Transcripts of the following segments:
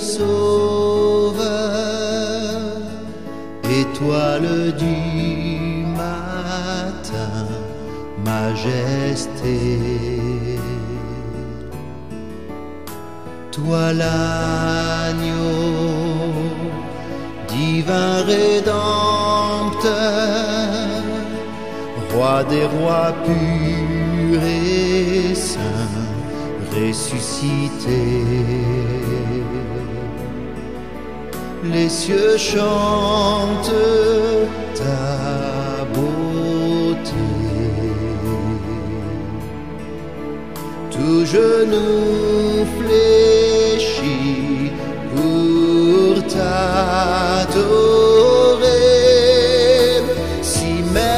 Sauveur, étoile du matin, majesté. Toi l'agneau, divin rédempteur, roi des rois purs et saints, ressuscité. Les cieux chantent ta beauté. Tout genou fléchit pour t'adorer, si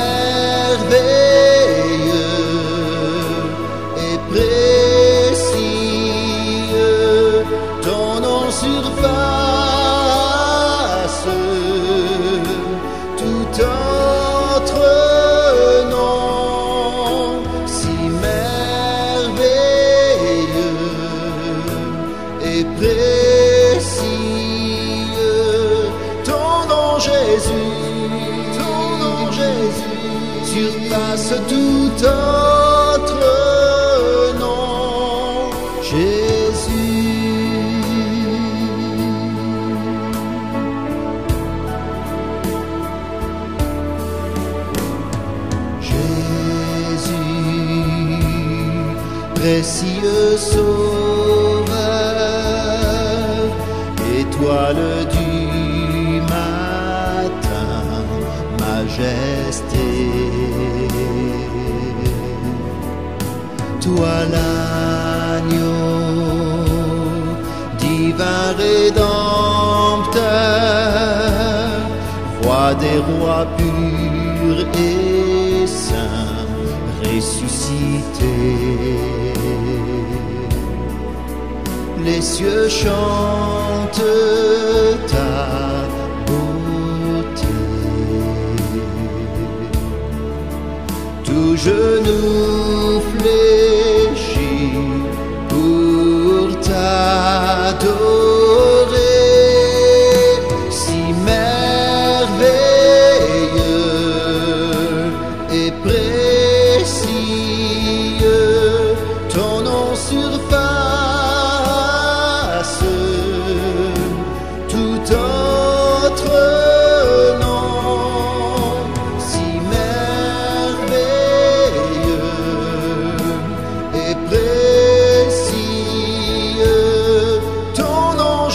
merveilleux et précieux ton nom surpasse tout autre nom, si merveilleux et précieux ton nom Jésus surpasse tout autre nom, Jésus. Précieux Sauveur, étoile du matin, majesté. Toi l'agneau, divin rédempteur, roi des rois purs et saints, ressuscité. Les cieux chantent ta beauté. Tout genou fléchit pour t'adorer, si merveilleux et précieux ton nom surpasse tout autre nom, si merveilleux et précieux ton nom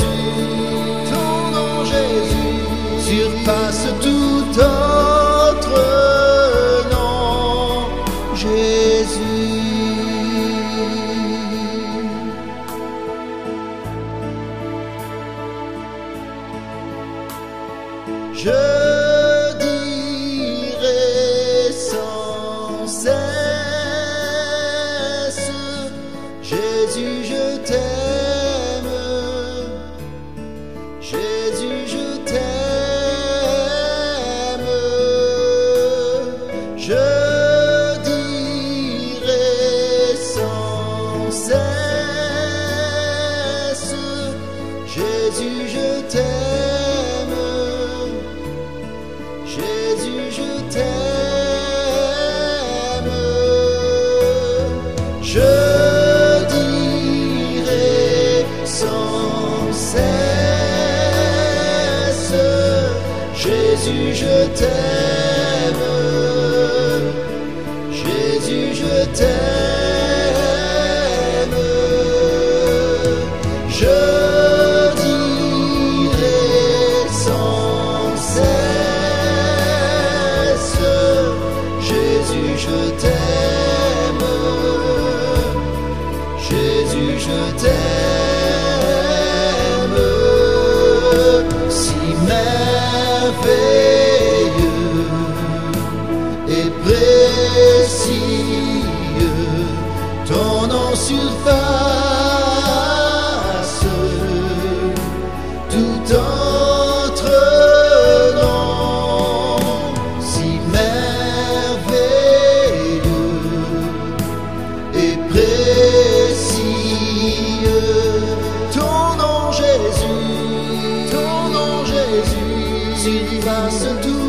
Jésus surpasse tout autre nom, Jésus. Je dirai sans cesse, Jésus je t'aime, Jésus je t'aime. Je dirai sans cesse, Jésus je t'aime, Jésus je t'aime. Je dirai sans cesse, Jésus je t'aime, Jésus je t'aime. Je dirai sans cesse, Jésus je t'aime, Jésus je t'aime, si merveilleux efface tout.